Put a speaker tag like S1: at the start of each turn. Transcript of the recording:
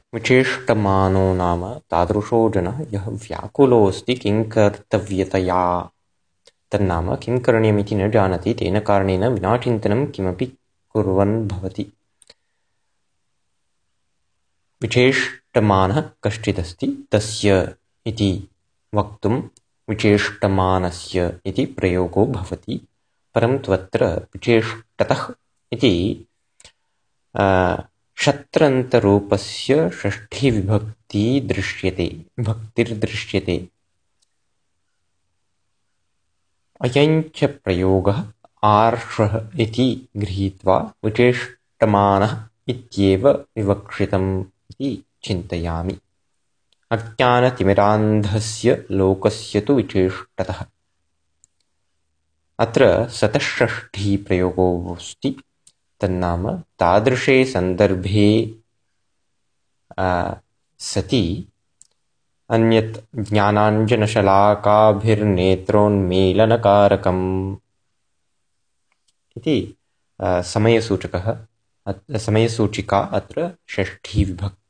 S1: विचेष्टमानो नाम तादृशो जनः यः व्याकुलोऽस्ति किंकर्तव्यतया तन्नाम किं करणीयमिति न जानाति तेन कारणेन विनाचिन्तनं किमपि कुर्वन् भवति। विचेष्टमानः कश्चिदस्ति तस्य इति वक्तुं विचेष्टमानस्य इति प्रयोगो भवति। परन्तु अत्र विचेष्टतः इति शत्रन्तरूपस्य षष्ठी विभक्ति भक्तिर्दृश्यते। अयञ्च प्रयोगः आर्षः इति गृहीत्वा विचेष्टमानः इत्येव विवक्षितम् इति चिन्तयामि। अज्ञानतिमिरान्धस्य लोकस्य तु विचेष्टतः। अत्र सतषष्ठी प्रयोगोऽस्ति। तन्नाम तादृशे सन्दर्भे सति अन्यत् ज्ञानाञ्जनशलाकाभिर्नेत्रोन्मीलनकारकम् इति समयसूचिका अत्र षष्ठी विभक्ति।